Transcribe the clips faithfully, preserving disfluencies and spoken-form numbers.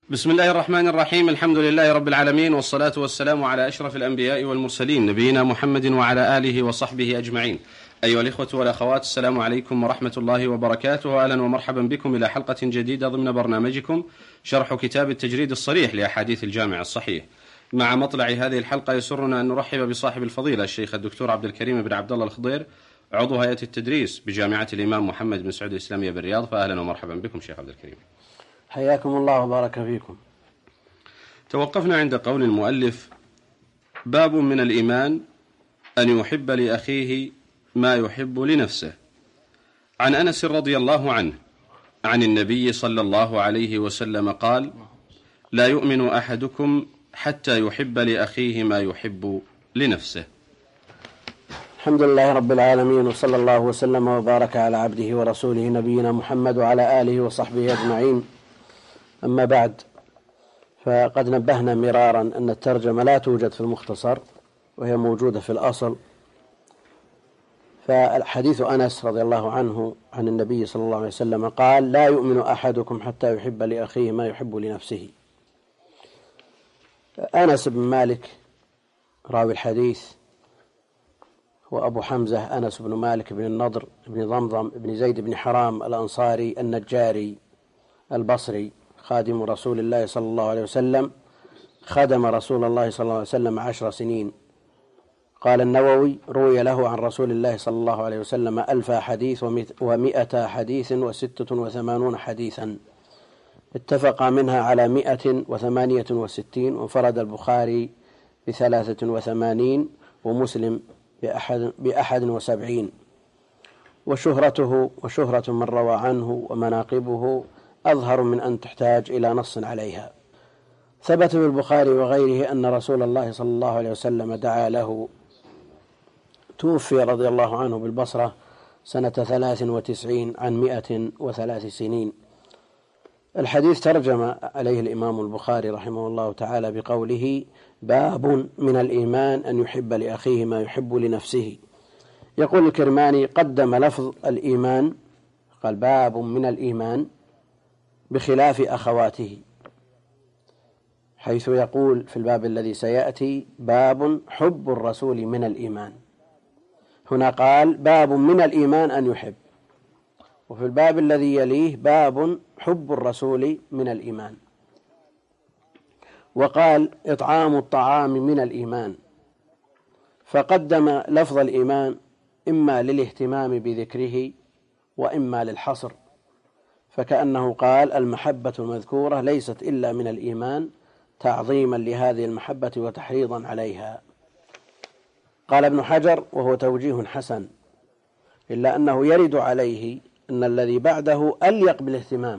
بسم الله الرحمن الرحيم. الحمد لله رب العالمين، والصلاة والسلام على أشرف الأنبياء والمرسلين، نبينا محمد وعلى آله وصحبه أجمعين. أيها الإخوة والأخوات، السلام عليكم ورحمة الله وبركاته. أهلا ومرحبا بكم إلى حلقة جديدة ضمن برنامجكم شرح كتاب التجريد الصريح لأحاديث الجامع الصحيح. مع مطلع هذه الحلقة يسرنا أن نرحب بصاحب الفضيلة الشيخ الدكتور عبد الكريم بن عبد الله الخضير، عضو هيئة التدريس بجامعة الإمام محمد بن سعود الإسلامية بالرياض. فأهلا ومرحبا بكم شيخ عبد الكريم. حياكم الله وبارك فيكم. توقفنا عند قول المؤلف: باب من الإيمان أن يحب لأخيه ما يحب لنفسه. عن أنس رضي الله عنه عن النبي صلى الله عليه وسلم قال: لا يؤمن أحدكم حتى يحب لأخيه ما يحب لنفسه. الحمد لله رب العالمين، وصلى الله وسلم وبارك على عبده ورسوله نبينا محمد وعلى آله وصحبه أجمعين. أما بعد، فقد نبهنا مرارا أن الترجمة لا توجد في المختصر وهي موجودة في الأصل. فالحديث أنس رضي الله عنه عن النبي صلى الله عليه وسلم قال: لا يؤمن أحدكم حتى يحب لأخيه ما يحب لنفسه. أنس بن مالك راوي الحديث، وأبو حمزة أنس بن مالك بن النضر بن ضمضم بن زيد بن حرام الأنصاري النجاري البصري، خادم رسول الله صلى الله عليه وسلم، خدم رسول الله صلى الله عليه وسلم عشر سنين. قال النووي: روي له عن رسول الله صلى الله عليه وسلم ألف حديث ومئة حديث وستة وثمانون حديثا، اتفق منها على مئة وثمانية وستين، وانفرد البخاري بثلاثة وثمانين، ومسلم بأحد, بأحد وسبعين. وشهرته وشهرة من روى عنه ومناقبه أظهر من أن تحتاج إلى نص عليها. ثبت في البخاري وغيره أن رسول الله صلى الله عليه وسلم دعا له. توفي رضي الله عنه بالبصرة سنة ثلاث وتسعين عن مئة وثلاث سنين. الحديث ترجم عليه الإمام البخاري رحمه الله تعالى بقوله: باب من الإيمان أن يحب لأخيه ما يحب لنفسه. يقول الكرماني: قدم لفظ الإيمان، قال باب من الإيمان، بخلاف أخواته، حيث يقول في الباب الذي سيأتي: باب حب الرسول من الإيمان. هنا قال باب من الإيمان أن يحب، وفي الباب الذي يليه باب حب الرسول من الإيمان. وقال: إطعام الطعام من الإيمان، فقدم لفظ الإيمان إما للاهتمام بذكره وإما للحصر، فكأنه قال: المحبة المذكورة ليست إلا من الإيمان، تعظيما لهذه المحبة وتحريضا عليها. قال ابن حجر: وهو توجيه حسن، إلا أنه يرد عليه أن الذي بعده أليق بالاهتمام.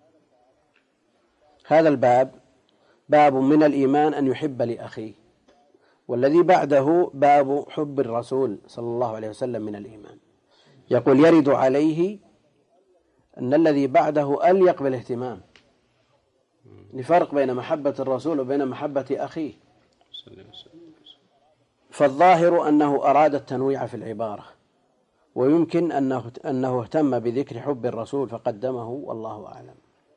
هذا الباب باب من الإيمان أن يحب لأخيه، والذي بعده باب حب الرسول صلى الله عليه وسلم من الإيمان. يقول يرد عليه أن الذي بعده أليق بالاهتمام، لفرق بين محبة الرسول وبين محبة أخيه. فالظاهر أنه أراد التنويع في العبارة، ويمكن أنه, أنه اهتم بذكر حب الرسول فقدمه، والله أعلم.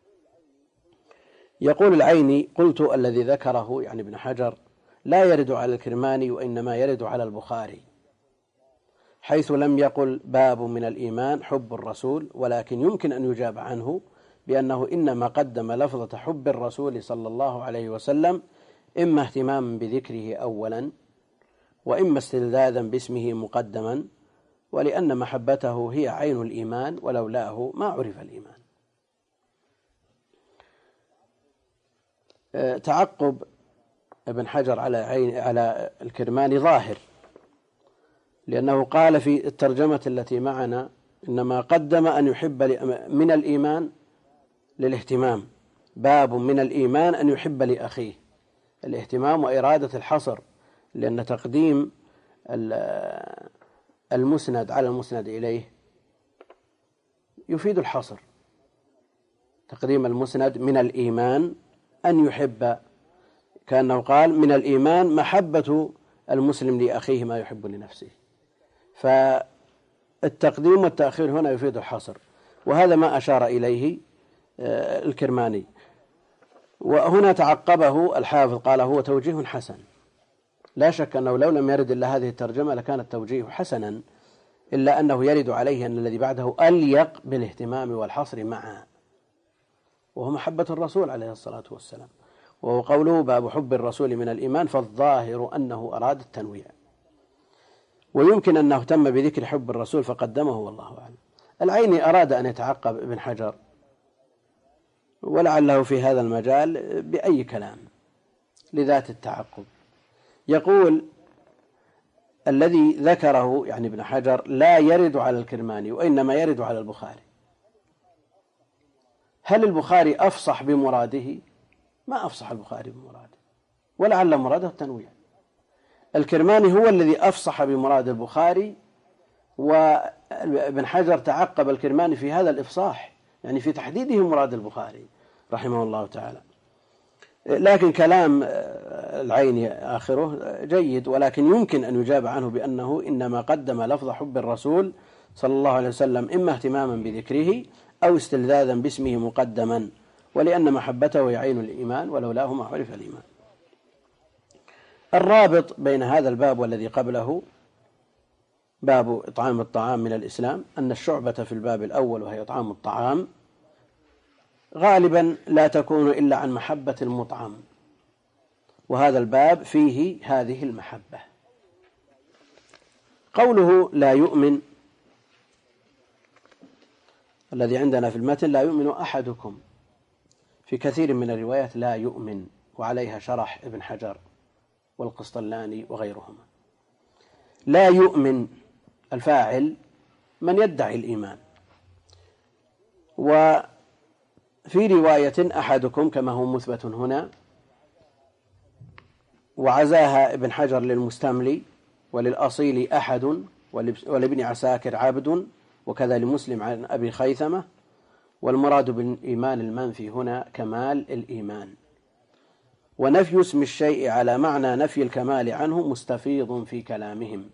يقول العيني: قلت الذي ذكره يعني ابن حجر لا يرد على الكرماني، وإنما يرد على البخاري، حيث لم يقل باب من الإيمان حب الرسول، ولكن يمكن أن يجاب عنه بأنه إنما قدم لفظة حب الرسول صلى الله عليه وسلم إما اهتماما بذكره أولا، وإما استلذاذا باسمه مقدما، ولأن محبته هي عين الإيمان، ولولاه ما عرف الإيمان. تعقب ابن حجر على عين على الكرماني ظاهر، لأنه قال في الترجمة التي معنا إنما قدم أن يحب من الإيمان للاهتمام، باب من الإيمان أن يحب لأخيه، الاهتمام وإرادة الحصر، لأن تقديم المسند على المسند إليه يفيد الحصر. تقديم المسند من الإيمان أن يحب، كأنه قال من الإيمان محبة المسلم لأخيه ما يحب لنفسه، فالتقديم والتأخير هنا يفيد الحصر، وهذا ما أشار إليه الكرماني. وهنا تعقبه الحافظ قال هو توجيه حسن. لا شك أنه لو لم يرد إلا هذه الترجمة لكان التوجيه حسنا، إلا أنه يرد عليه أن الذي بعده أليق بالاهتمام والحصر معا، وهو محبة الرسول عليه الصلاة والسلام، وهو قوله باب حب الرسول من الإيمان، فالظاهر أنه أراد التنويع، ويمكن أنه اهتم بذكر حب الرسول فقدمه والله أعلم. العيني أراد أن يتعقب ابن حجر ولعله في هذا المجال بأي كلام لذات التعقب. يقول الذي ذكره يعني ابن حجر لا يرد على الكرماني وإنما يرد على البخاري. هل البخاري أفصح بمراده؟ ما أفصح البخاري بمراده، ولعل مراده التنويع. الكرماني هو الذي أفصح بمراد البخاري، وابن حجر تعقب الكرماني في هذا الإفصاح، يعني في تحديده مراد البخاري رحمه الله تعالى. لكن كلام العيني آخره جيد، ولكن يمكن أن يجاب عنه بأنه إنما قدم لفظ حب الرسول صلى الله عليه وسلم إما اهتماما بذكره أو استلذاذا باسمه مقدما، ولأن محبته يعين الإيمان ولولاه ما عرف الإيمان. الرابط بين هذا الباب والذي قبله باب إطعام الطعام من الإسلام أن الشعبة في الباب الأول وهي إطعام الطعام غالبا لا تكون إلا عن محبة المطعم، وهذا الباب فيه هذه المحبة. قوله لا يؤمن الذي عندنا في المتن لا يؤمن أحدكم، في كثير من الروايات لا يؤمن، وعليها شرح ابن حجر والقسطلاني وغيرهما. لا يؤمن الفاعل من يدعي الإيمان، وفي رواية أحدكم كما هو مثبت هنا، وعزاها ابن حجر للمستملي وللأصيل أحد ولابن عساكر عبد، وكذا لمسلم عن أبي خيثمة. والمراد بالإيمان المنفي هنا كمال الإيمان، ونفي اسم الشيء على معنى نفي الكمال عنه مستفيض في كلامهم،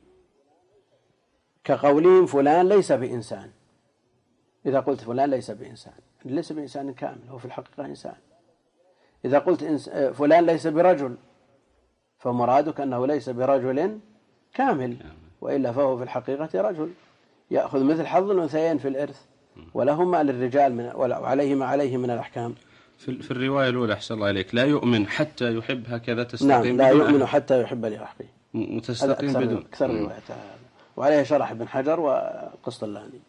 كقولهم فلان ليس بإنسان. إذا قلت فلان ليس بإنسان ليس بإنسان كامل، هو في الحقيقة إنسان. إذا قلت فلان ليس برجل فمرادك أنه ليس برجل كامل، وإلا فهو في الحقيقة رجل يأخذ مثل حظ الأنثيين في الإرث، ولهما للرجال من وعليه ما عليه من الأحكام. في الرواية الأولى أحسن الله إليك لا يؤمن حتى يحب، هكذا تستقيم. نعم، لا يؤمن حتى يحب لأخيه، متستقيم بدون أكثر رواية، وعليه شرح ابن حجر والقسطلاني.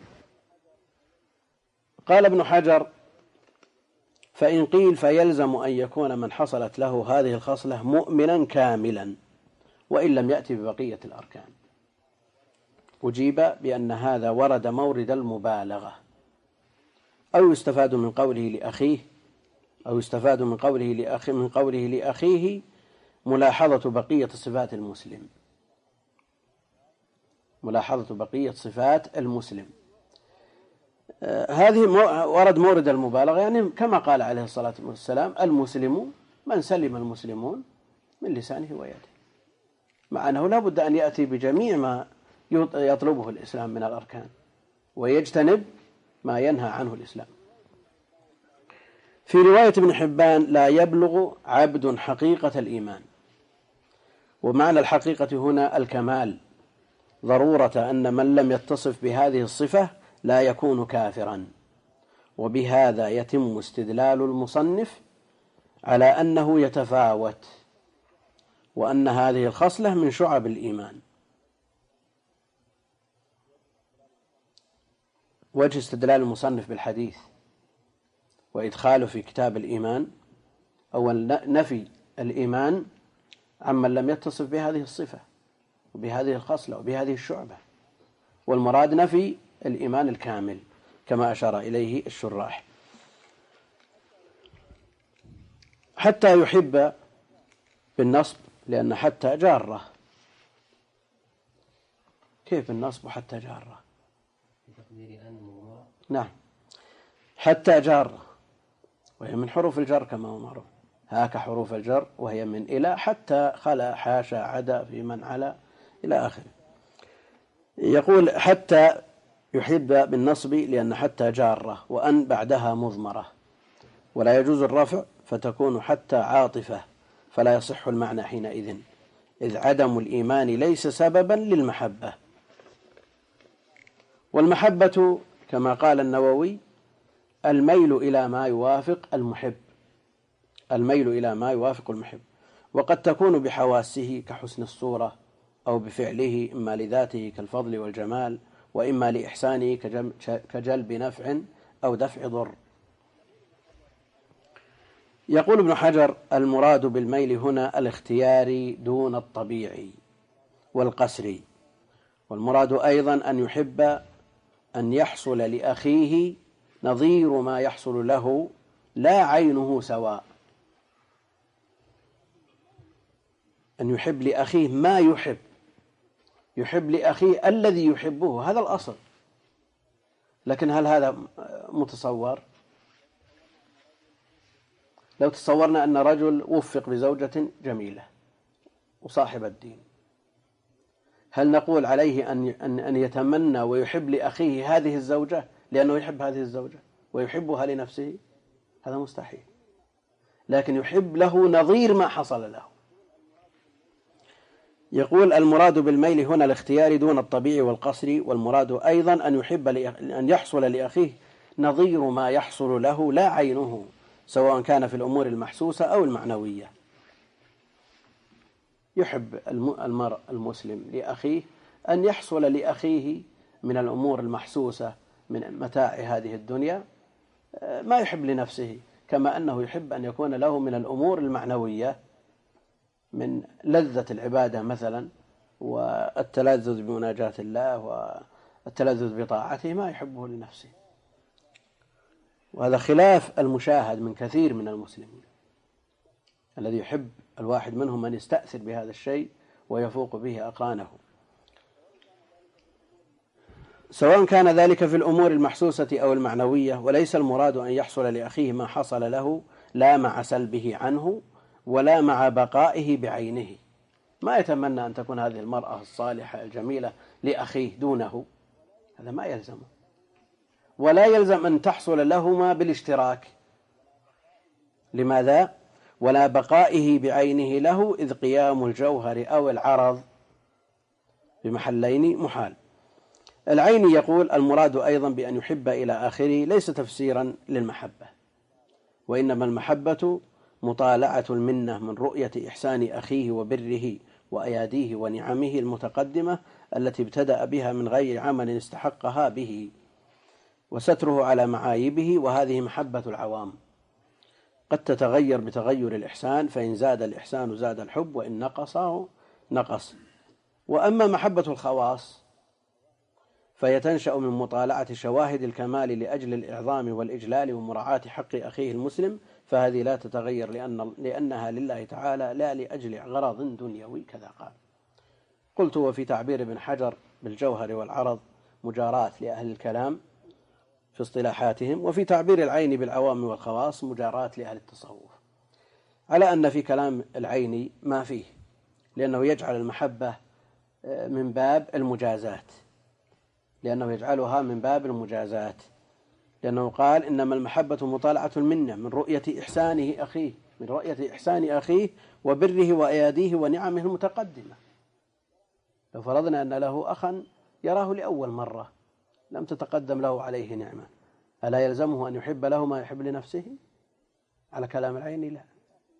قال ابن حجر فإن قيل فيلزم أن يكون من حصلت له هذه الخصلة مؤمنا كاملا وإن لم يأتي ببقية الأركان. أجيب بأن هذا ورد مورد المبالغة، أو يستفاد من قوله لأخيه أو يستفاد من قوله لأخي من قوله لأخيه ملاحظة بقية صفات المسلم، ملاحظة بقية صفات المسلم. آه هذه ورد مورد المبالغة، يعني كما قال عليه الصلاة والسلام المسلم من سلم المسلمون من لسانه ويده، مع أنه لا بد أن يأتي بجميع ما يطلبه الإسلام من الأركان ويجتنب ما ينهى عنه الإسلام. في رواية ابن حبان لا يبلغ عبد حقيقة الإيمان، ومعنى الحقيقة هنا الكمال، ضرورة أن من لم يتصف بهذه الصفة لا يكون كافرا. وبهذا يتم استدلال المصنف على أنه يتفاوت، وأن هذه الخصلة من شعب الإيمان. وجه استدلال المصنف بالحديث وإدخاله في كتاب الإيمان أول نفي الإيمان عمن لم يتصف بهذه الصفة وبهذه الخصلة وبهذه الشعبة، والمراد نفي الإيمان الكامل كما أشار إليه الشراح. حتى يحب بالنصب لأن حتى جارة. كيف النصب حتى جارة؟ نعم، حتى جارة وهي من حروف الجر كما هو معروف، هاك حروف الجر وهي من إلى حتى خلا حاشا عدا في من على إلى آخره. يقول حتى يحب بالنصب لأن حتى جارة، وأن بعدها مضمرة، ولا يجوز الرفع فتكون حتى عاطفة، فلا يصح المعنى حينئذ، إذ عدم الإيمان ليس سببا للمحبة. والمحبة كما قال النووي الميل إلى ما يوافق المحب، الميل إلى ما يوافق المحب، وقد تكون بحواسه كحسن الصورة، أو بفعله إما لذاته كالفضل والجمال، وإما لإحسانه كجلب نفع أو دفع ضر. يقول ابن حجر: المراد بالميل هنا الاختياري دون الطبيعي والقسري، والمراد أيضا أن يحب أن يحصل لأخيه نظير ما يحصل له لا عينه سواء، أن يحب لأخيه ما يحب، يحب لأخيه الذي يحبه، هذا الأصل. لكن هل هذا متصور؟ لو تصورنا أن رجل وفق بزوجة جميلة وصاحب الدين، هل نقول عليه أن أن يتمنى ويحب لأخيه هذه الزوجة لأنه يحب هذه الزوجة ويحبها لنفسه؟ هذا مستحيل. لكن يحب له نظير ما حصل له. يقول: المراد بالميل هنا الاختيار دون الطبيعي والقصري، والمراد أيضا أن يحب أن يحصل لأخيه نظير ما يحصل له لا عينه، سواء كان في الأمور المحسوسة أو المعنوية. يحب المرء المسلم لأخيه أن يحصل لأخيه من الأمور المحسوسة من متاع هذه الدنيا ما يحب لنفسه، كما أنه يحب أن يكون له من الأمور المعنوية من لذة العبادة مثلا، والتلذذ بمناجاة الله والتلذذ بطاعته، ما يحبه لنفسه. وهذا خلاف المشاهد من كثير من المسلمين، الذي يحب الواحد منهم أن يستأثر بهذا الشيء ويفوق به أقرانه، سواء كان ذلك في الأمور المحسوسة أو المعنوية. وليس المراد أن يحصل لأخيه ما حصل له لا مع سلبه عنه ولا مع بقائه بعينه. ما يتمنى أن تكون هذه المرأة الصالحة الجميلة لأخيه دونه، هذا ما يلزمه. ولا يلزم أن تحصل لهما بالاشتراك. لماذا؟ ولا بقائه بعينه له، إذ قيام الجوهر أو العرض بمحلين محال. العين يقول: المراد أيضا بأن يحب إلى آخره ليس تفسيرا للمحبة، وإنما المحبة مطالعة المنة من رؤية إحسان أخيه وبره وأياديه ونعمه المتقدمة التي ابتدأ بها من غير عمل استحقها به، وستره على معايبه، وهذه محبة العوام قد تتغير بتغير الإحسان، فإن زاد الإحسان زاد الحب، وإن نقصه نقص. وأما محبة الخواص فهي تنشأ من مطالعة شواهد الكمال لأجل الإعظام والإجلال ومراعاة حق أخيه المسلم، فهذه لا تتغير لأن لأنها لله تعالى لا لأجل غرض دنيوي، كذا قال. قلت: وفي تعبير ابن حجر بالجوهر والعرض مجاراة لأهل الكلام في اصطلاحاتهم، وفي تعبير العين بالعوام والخواص مجاراة لأهل التصوف، على أن في كلام العين ما فيه، لأنه يجعل المحبة من باب المجازات، لأنه يجعلها من باب المجازات لأنه قال: إنما المحبة مطالعة المنة من رؤية إحسانه أخيه من رؤية إحسان أخيه وبره وأياديه ونعمه المتقدمة. لو فرضنا أن له أخا يراه لأول مرة لم تتقدم له عليه نعمة، ألا يلزمه أن يحب له ما يحب لنفسه؟ على كلام العين لا.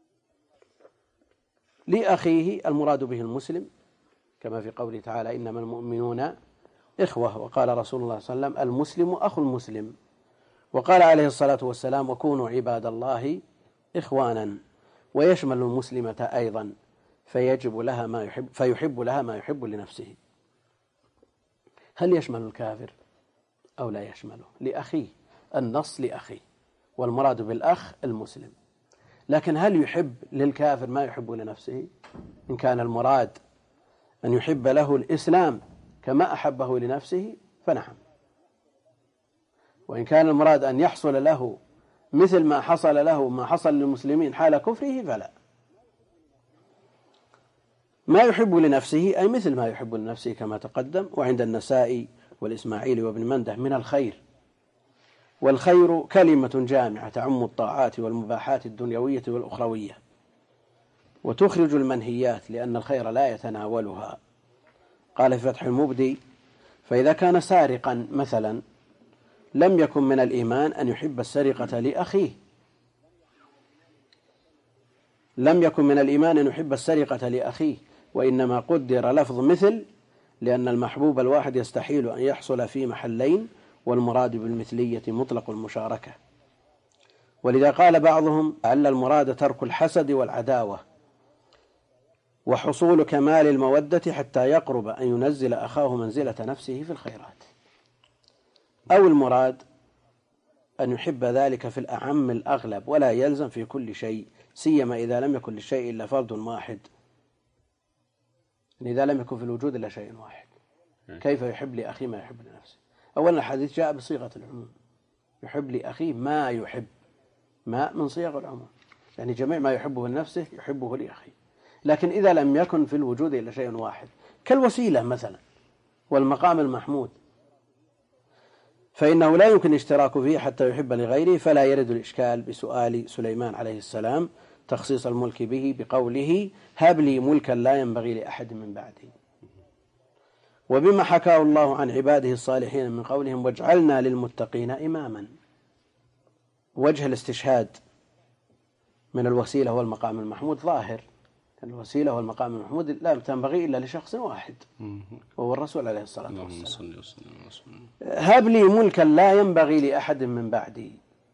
لأخيه المراد به المسلم، كما في قوله تعالى: إنما المؤمنون إخوة، وقال رسول الله صلى الله عليه وسلم: المسلم أخو المسلم، وقال عليه الصلاة والسلام: وكونوا عباد الله إخوانا، ويشمل المسلمة أيضا، فيجب لها ما يحب فيحب لها ما يحب لنفسه. هل يشمل الكافر أو لا يشمله؟ لأخيه، النص لأخيه، والمراد بالأخ المسلم. لكن هل يحب للكافر ما يحب لنفسه؟ إن كان المراد أن يحب له الإسلام كما أحبه لنفسه فنعم، وإن كان المراد أن يحصل له مثل ما حصل له ما حصل للمسلمين حال كفره فلا. ما يحب لنفسه أي مثل ما يحب لنفسه كما تقدم. وعند النسائي والإسماعيلي وابن منده من الخير والخير كلمة جامعة تعم الطاعات والمباحات الدنيوية والأخروية وتخرج المنهيات لأن الخير لا يتناولها. قال في فتح المبدي: فإذا كان سارقا مثلا لم يكن من الإيمان أن يحب السرقة لأخيه لم يكن من الإيمان أن يحب السرقة لأخيه وإنما قدر لفظ مثل لأن المحبوب الواحد يستحيل أن يحصل في محلين والمراد بالمثلية مطلق المشاركة. ولذا قال بعضهم: لعل المراد ترك الحسد والعداوة وحصول كمال المودة حتى يقرب أن ينزل أخاه منزلة نفسه في الخيرات، أو المراد أن يحب ذلك في الأعم الأغلب ولا يلزم في كل شيء، سيما إذا لم يكن للشيء إلا فرد واحد. إذا لم يكن في الوجود إلا شيء واحد كيف يحب لأخيه ما يحب لنفسه؟ أولا الحديث جاء بصيغة العموم، يحب لأخيه ما يحب، ما من صيغ العموم، يعني جميع ما يحبه لنفسه يحبه لأخيه. لكن إذا لم يكن في الوجود إلا شيء واحد كالوسيلة مثلا والمقام المحمود فإنه لا يمكن اشتراك فيه حتى يحب لغيره، فلا يرد الإشكال بسؤال سليمان عليه السلام تخصيص الملك به بقوله: هب لي ملكا لا ينبغي لأحد من بعدي. وبما حكاه الله عن عباده الصالحين من قولهم: واجعلنا للمتقين إماما. وجه الاستشهاد من الوسيلة والمقام المحمود ظاهر، الوسيلة والمقام المحمود لا تنبغي إلا لشخص واحد وهو الرسول عليه الصلاة والسلام. هب لي ملكا لا ينبغي لأحد من بعدي.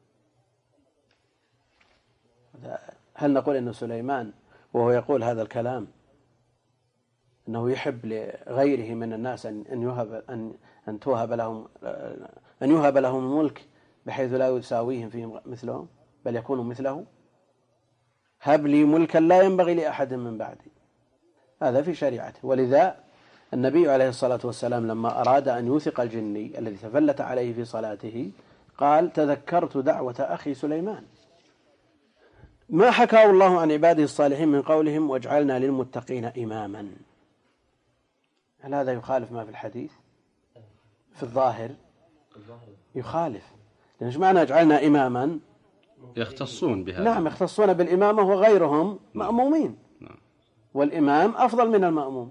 هل نقول أن سليمان وهو يقول هذا الكلام أنه يحب لغيره من الناس أن يهب أن أن توهب لهم أن يهب لهم الملك بحيث لا يساويهم فيه مثلهم بل يكونوا مثله؟ هب لي ملكا لا ينبغي لأحد من بعدي، هذا في شريعته. ولذا النبي عليه الصلاة والسلام لما أراد أن يوثق الجني الذي تفلت عليه في صلاته قال: تذكرت دعوة أخي سليمان. ما حكاه الله عن عباده الصالحين من قولهم: واجعلنا للمتقين إماما، هل هذا يخالف ما في الحديث؟ في الظاهر يخالف، لأن ايش معنى اجعلنا إماما؟ يختصون بهذا. نعم، يختصون بالإمامة وغيرهم مأمومين، والإمام أفضل من المأموم.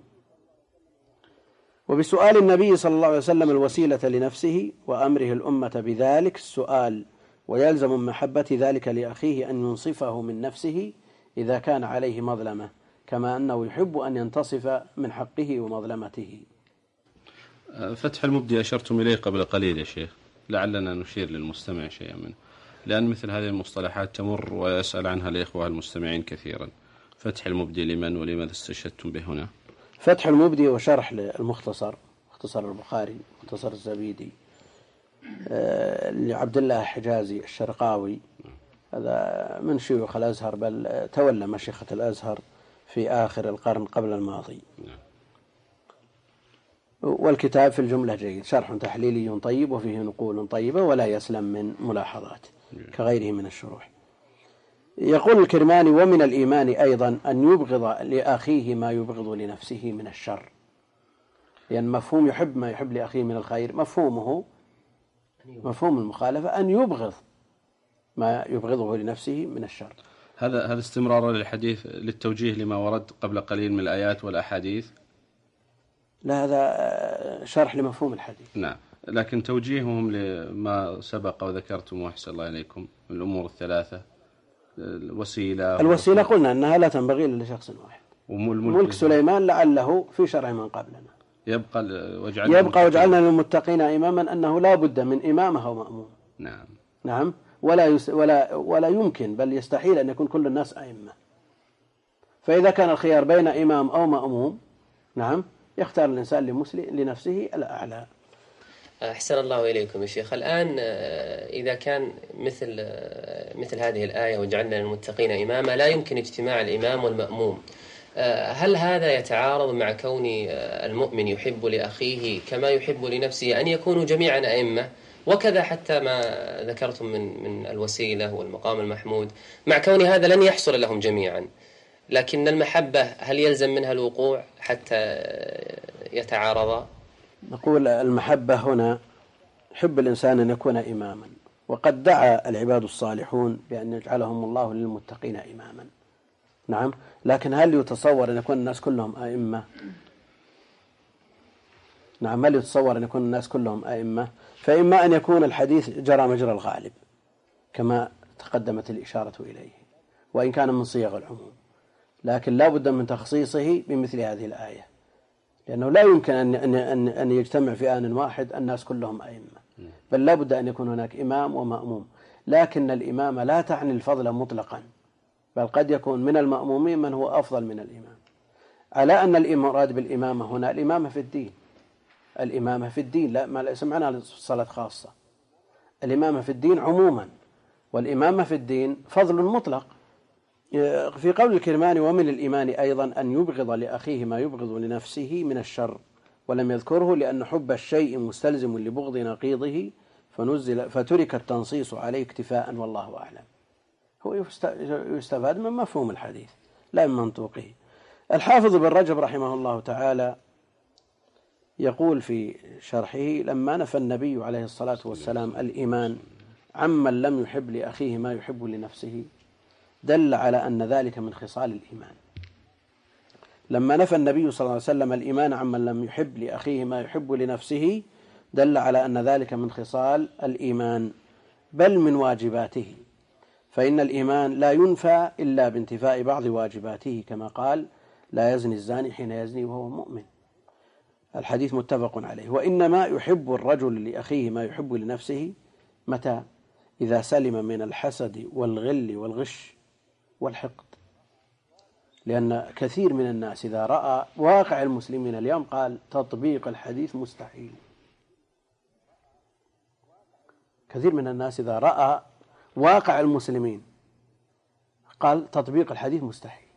وبسؤال النبي صلى الله عليه وسلم الوسيلة لنفسه وأمره الأمة بذلك السؤال، ويلزم من محبة ذلك لأخيه أن ينصفه من نفسه إذا كان عليه مظلمة، كما أنه يحب أن ينتصف من حقه ومظلمته. فتح المبدي أشرتم إليه قبل قليل يا شيخ، لعلنا نشير للمستمع شيئا منه، لأن مثل هذه المصطلحات تمر ويسأل عنها الإخوة المستمعين كثيرا. فتح المبدي لمن ولماذا استشهدتم به هنا؟ فتح المبدي وشرح للمختصر، مختصر البخاري، مختصر الزبيدي لعبد الله حجازي الشرقاوي، هذا من شيوخ الأزهر، بل تولى مشيخة الأزهر في آخر القرن قبل الماضي. والكتاب في الجملة جيد، شرح تحليلي طيب وفيه نقول طيبة ولا يسلم من ملاحظات كغيره من الشروح. يقول الكرماني: ومن الإيمان أيضا أن يبغض لأخيه ما يبغض لنفسه من الشر، لأن يعني مفهوم يحب ما يحب لأخيه من الخير مفهومه مفهوم المخالفة أن يبغض ما يبغضه لنفسه من الشر. هذا هذا استمرار للحديث للتوجيه لما ورد قبل قليل من الآيات والأحاديث. لا، هذا شرح لمفهوم الحديث. نعم، لكن توجيههم لما سبق وذكرتم وأحسن الله إليكم من الأمور الثلاثة، الوسيلة الوسيلة قلنا أنها لا تنبغي إلا لشخص واحد. ملك سليمان لعله في شرع من قبلنا يبقى وجعلنا يبقى وجعلنا للمتقين إماما، أنه لا بد من إمامه ومأموم. نعم نعم ولا يس ولا ولا يمكن بل يستحيل أن يكون كل الناس أئمة. فإذا كان الخيار بين إمام أو مأموم، نعم، يختار الإنسان لمسلم لنفسه الأعلى. أحسن الله إليكم يا شيخ. الآن إذا كان مثل مثل هذه الآية وجعلنا للمتقين إماما لا يمكن اجتماع الإمام والمأموم، هل هذا يتعارض مع كون المؤمن يحب لأخيه كما يحب لنفسه أن يكونوا جميعا أئمة، وكذا حتى ما ذكرتم من من الوسيلة والمقام المحمود، مع كون هذا لن يحصل لهم جميعا، لكن المحبة هل يلزم منها الوقوع حتى يتعارضا؟ نقول المحبة هنا حب الإنسان أن يكون إماما، وقد دعا العباد الصالحون بأن يجعلهم الله للمتقين إماما. نعم، لكن هل يتصور أن يكون الناس كلهم أئمة؟ نعم، هل يتصور أن يكون الناس كلهم أئمة؟ فإما أن يكون الحديث جرى مجرى الغالب كما تقدمت الإشارة إليه، وإن كان من صيغ العموم، لكن لا بد من تخصيصه بمثل هذه الآية، لأنه لا يمكن أن أن أن يجتمع في آن واحد الناس كلهم أئمة، بل لا بد أن يكون هناك إمام ومأموم. لكن الإمامة لا تعني الفضل مطلقا، بل قد يكون من المأمومين من هو أفضل من الإمام، على أن المراد بالإمامة هنا الإمامة في الدين. الإمامة في الدين لا ما ليس معناها الصلاة خاصة، الإمامة في الدين عموما، والإمامة في الدين فضل مطلق. في قول الكرماني: ومن الإيمان أيضا أن يبغض لأخيه ما يبغض لنفسه من الشر، ولم يذكره لأن حب الشيء مستلزم لبغض نقيضه فنزل فترك التنصيص عليه اكتفاء، والله أعلم. هو يستفاد من مفهوم الحديث لا من منطوقه. الحافظ بن رجب رحمه الله تعالى يقول في شرحه: لما نفى النبي عليه الصلاة والسلام الإيمان عمن لم يحب لأخيه ما يحب لنفسه دل على أن ذلك من خصال الإيمان. لما نفى النبي صلى الله عليه وسلم الإيمان عمن لم يحب لأخيه ما يحب لنفسه دل على أن ذلك من خصال الإيمان، بل من واجباته، فإن الإيمان لا ينفى إلا بانتفاء بعض واجباته، كما قال: لا يزني الزاني حين يزني وهو مؤمن. الحديث متفق عليه. وإنما يحب الرجل لأخيه ما يحب لنفسه متى؟ إذا سلم من الحسد والغل والغش والحقد، لأن كثير من الناس إذا رأى واقع المسلمين اليوم قال تطبيق الحديث مستحيل. كثير من الناس إذا رأى واقع المسلمين قال تطبيق الحديث مستحيل،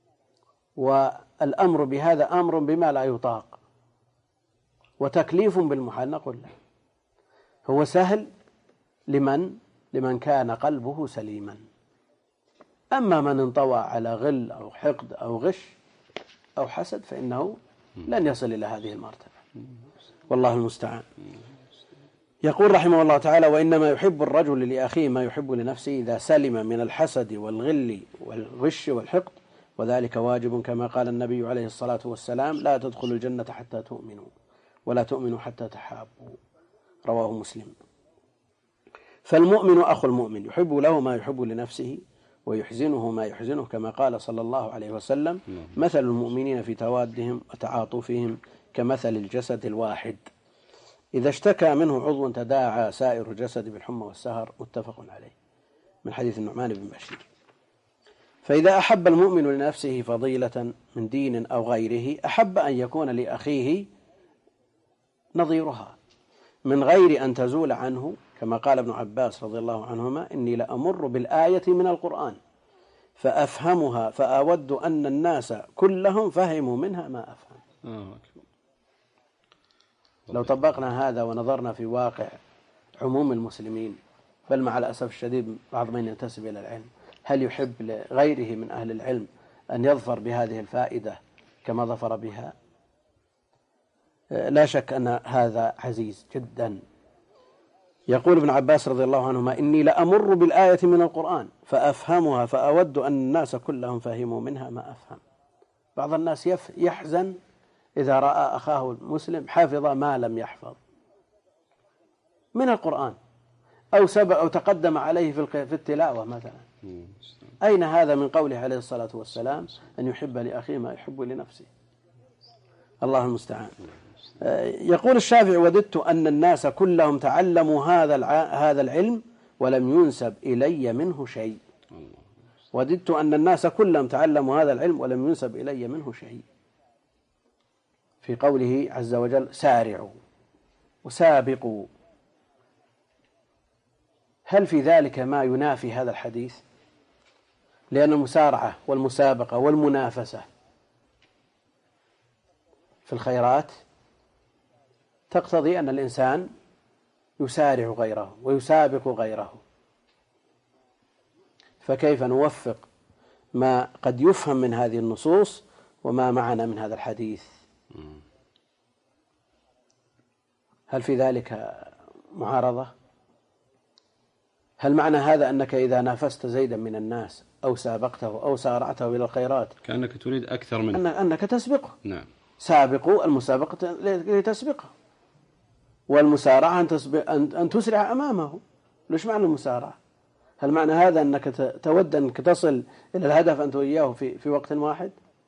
والأمر بهذا أمر بما لا يطاق وتكليف بالمحال. نقول له هو سهل لمن لمن كان قلبه سليما، أما من انطوى على غل أو حقد أو غش أو حسد فإنه لن يصل إلى هذه المرتبة، والله المستعان. يقول رحمه الله تعالى: وإنما يحب الرجل لأخيه ما يحب لنفسه إذا سلم من الحسد والغل والغش والحقد، وذلك واجب كما قال النبي عليه الصلاة والسلام: لا تدخلوا الجنة حتى تؤمنوا ولا تؤمنوا حتى تحابوا، رواه مسلم. فالمؤمن أخو المؤمن يحب له ما يحب لنفسه ويحزنه ما يحزنه، كما قال صلى الله عليه وسلم: مثل المؤمنين في توادهم وتعاطفهم كمثل الجسد الواحد إذا اشتكى منه عضو تداعى سائر الجسد بالحمى والسهر، متفق عليه، من حديث النعمان بن بشير. فإذا أحب المؤمن لنفسه فضيلة من دين أو غيره أحب أن يكون لأخيه نظيرها من غير أن تزول عنه، كما قال ابن عباس رضي الله عنهما: إني لأمر بالآية من القرآن فأفهمها فأود أن الناس كلهم فهموا منها ما أفهم. لو طبقنا هذا ونظرنا في واقع عموم المسلمين، بل مع الأسف الشديد بعض من ينتسب إلى العلم، هل يحب لغيره من أهل العلم أن يظفر بهذه الفائدة كما ظفر بها؟ لا شك أن هذا عزيز جدا. يقول ابن عباس رضي الله عنهما: إني لأمر بالآية من القرآن فأفهمها فأود أن الناس كلهم فهموا منها ما أفهم. بعض الناس يحزن إذا رأى أخاه المسلم حفظ ما لم يحفظ من القرآن أو سبق أو تقدم عليه في التلاوة مثلا. أين هذا من قوله عليه الصلاة والسلام أن يحب لأخيه ما يحب لنفسه؟ الله المستعان. يقول الشافعي: وددت أن الناس كلهم تعلموا هذا هذا العلم ولم ينسب إلي منه شيء. وددت أن الناس كلهم تعلموا هذا العلم ولم ينسب إلي منه شيء. في قوله عز وجل: سارعوا وسابقوا، هل في ذلك ما ينافي هذا الحديث؟ لأن المسارعة والمسابقة والمنافسة في الخيرات تقتضي أن الإنسان يسارع غيره ويسابق غيره، فكيف نوفق ما قد يفهم من هذه النصوص وما معنا من هذا الحديث؟ هل في ذلك معارضة؟ هل معنى هذا أنك إذا نافست زيدا من الناس أو سابقته أو سارعته إلى الخيرات كأنك تريد أكثر منه؟ أنك تسبقه. نعم. سابقوا المسابقة لتسبقه، والمسارعة أن, تسبق أن تسرع أمامه. ليش معنى المسارعة؟ هل معنى هذا أنك تود أنك تصل إلى الهدف أنت وإياه في, في وقت واحد؟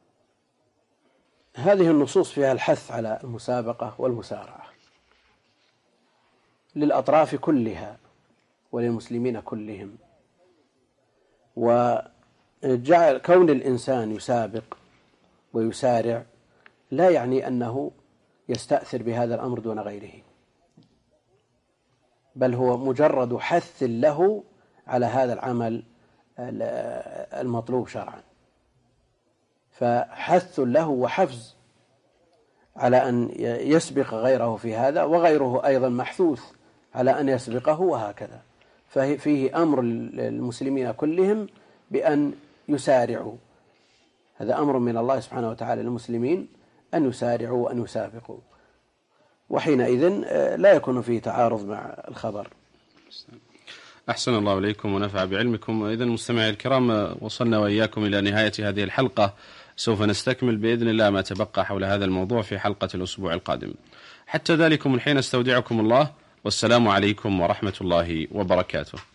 هذه النصوص فيها الحث على المسابقة والمسارعة للأطراف كلها وللمسلمين كلهم. وجعل كون الإنسان يسابق ويسارع لا يعني أنه يستأثر بهذا الأمر دون غيره، بل هو مجرد حث له على هذا العمل المطلوب شرعا، فحث له وحفز على أن يسبق غيره في هذا، وغيره أيضا محثوث على أن يسبقه، وهكذا. ففيه أمر المسلمين كلهم بأن يسارعوا، هذا أمر من الله سبحانه وتعالى للمسلمين أن يسارعوا وأن يسابقوا، وحينئذ لا يكون فيه تعارض مع الخبر. أحسن الله إليكم ونفع بعلمكم. إذن مستمعي الكرام، وصلنا وإياكم إلى نهاية هذه الحلقة، سوف نستكمل بإذن الله ما تبقى حول هذا الموضوع في حلقة الأسبوع القادم. حتى ذلكم الحين استودعكم الله، والسلام عليكم ورحمة الله وبركاته.